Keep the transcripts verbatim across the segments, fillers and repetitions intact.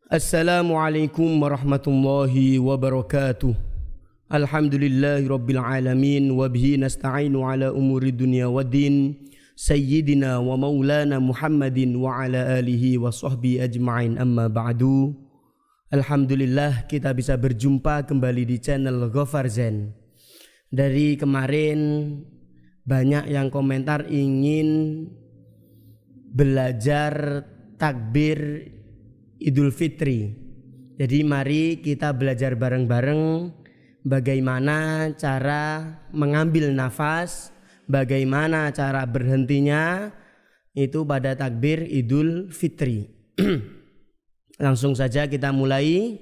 Assalamualaikum warahmatullahi wabarakatuh. Alhamdulillahi rabbil alamin wa bihi nasta'inu ala umuri dunya waddin. Sayyidina wa maulana Muhammadin wa ala alihi wa sahbihi ajma'in, amma ba'du. Alhamdulillah kita bisa berjumpa kembali di channel Gofar Zen. Dari kemarin banyak yang komentar ingin belajar takbir Idul Fitri. Jadi mari kita belajar bareng-bareng bagaimana cara mengambil nafas, bagaimana cara berhentinya itu pada takbir Idul Fitri. Langsung saja kita mulai.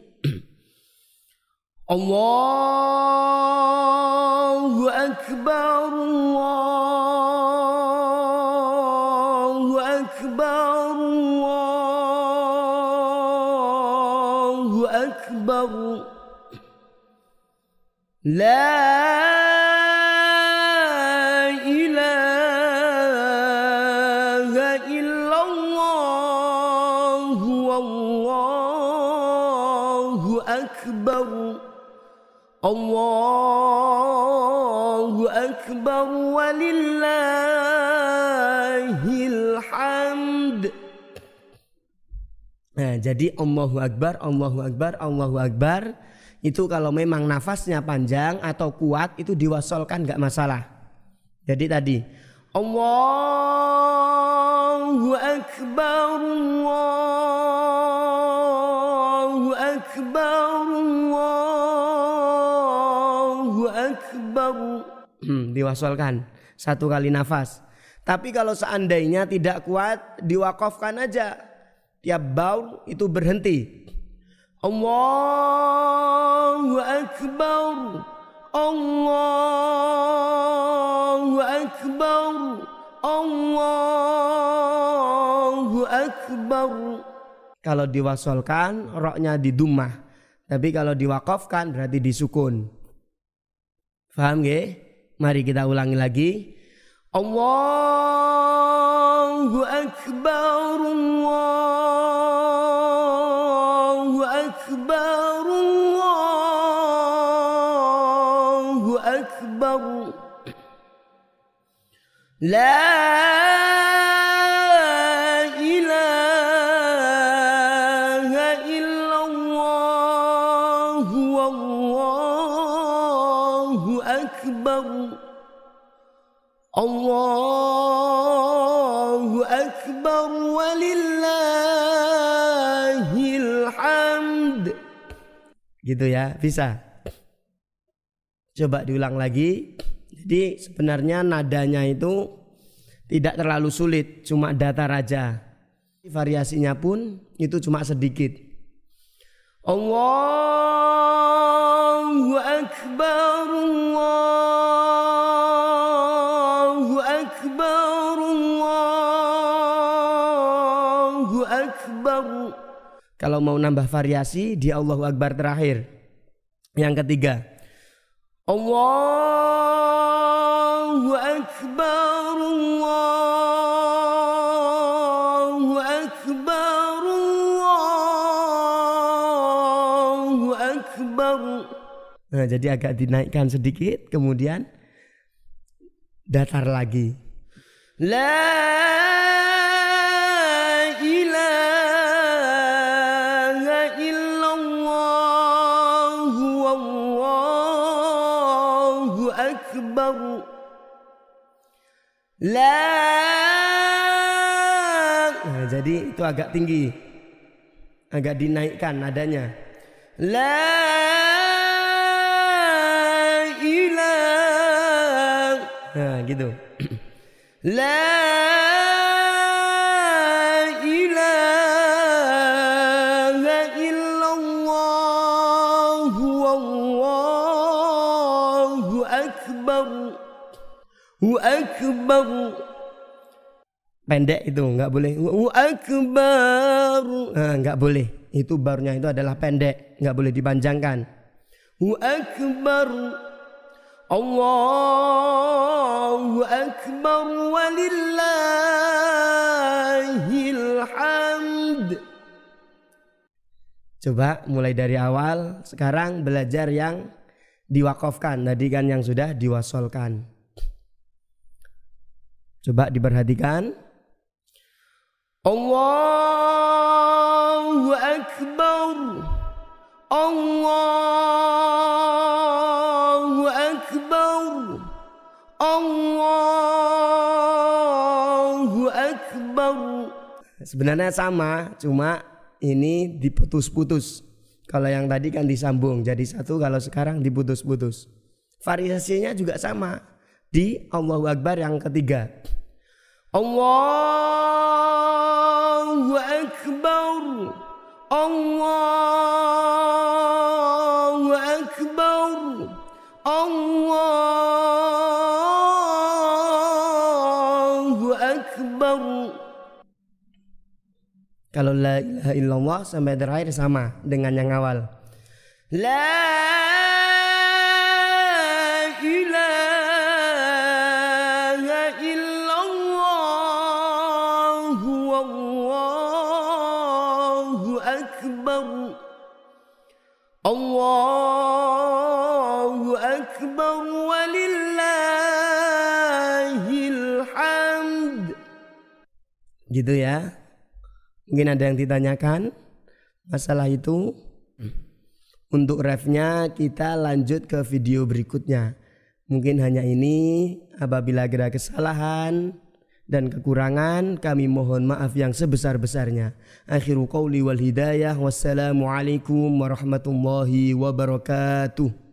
Allahu Akbar, Allahu Akbar, Allahu Akbar. La ilaha illallah, wallahu akbar. Allahu akbar walillahil hamd. Nah, jadi Allahu akbar, Allahu akbar, Allahu akbar itu kalau memang nafasnya panjang atau kuat itu diwasolkan nggak masalah. Jadi tadi Allahu akbar, Allahu akbar, Allahu akbar. Hmm, diwasolkan satu kali nafas. Tapi kalau seandainya tidak kuat, diwakafkan aja. Tiap baul itu berhenti. Allahu akbar, Allahu akbar, Allahu akbar. Kalau diwasolkan roknya di dummah. Tapi kalau diwakafkan berarti disukun. Faham nggih? Mari kita ulangi lagi. Allahu akbar, Allahu akbar, Allahu akbar. La ilaha illallah, wallahu akbar. Allahu akbar walillahil hamd. Gitu ya, bisa. Coba diulang lagi. Jadi sebenarnya nadanya itu tidak terlalu sulit, cuma datar aja. Variasinya pun itu cuma sedikit. Allahu akbar, Allahu akbar, Allahu akbar. Kalau mau nambah variasi di Allahu Akbar terakhir. Yang ketiga, Allahu akbar, Allahu akbar, Allahu akbar. Nah, jadi agak dinaikkan sedikit, kemudian datar lagi. La ilaha illallah, wallahu akbar. La. Nah, jadi itu agak tinggi, agak dinaikkan nadanya. La ilaha. Nah, gitu. La ilaha illallah, wallahu akbar. Hu akbar. Pendek itu nggak boleh. Hu akbar. Nah, nggak boleh. Itu barunya itu adalah pendek, nggak boleh dipanjangkan. Hu akbar. Allahu akbar walillahil hamd. Coba mulai dari awal. Sekarang belajar yang diwakafkan. Tadi kan yang sudah diwasolkan. Coba diperhatikan. Allahu Akbar. Allahu Akbar. Allahu Akbar. Sebenarnya sama, cuma ini diputus-putus. Kalau yang tadi kan disambung jadi satu, kalau sekarang diputus-putus. Variasinya juga sama di Allahu Akbar yang ketiga. Allahu Akbar. Allahu Akbar. Allahu Akbar. Kalau la ilaha illallah sampai terakhir sama dengan yang awal. La ilaha illallah wallahu akbar. Allahu akbar walillahil hamd. Gitu ya. Mungkin ada yang ditanyakan masalah itu. Untuk refnya kita lanjut ke video berikutnya. Mungkin hanya ini. Apabila ada kesalahan dan kekurangan, kami mohon maaf yang sebesar-besarnya. Akhiru qawli wal hidayah. Wassalamualaikum warahmatullahi wabarakatuh.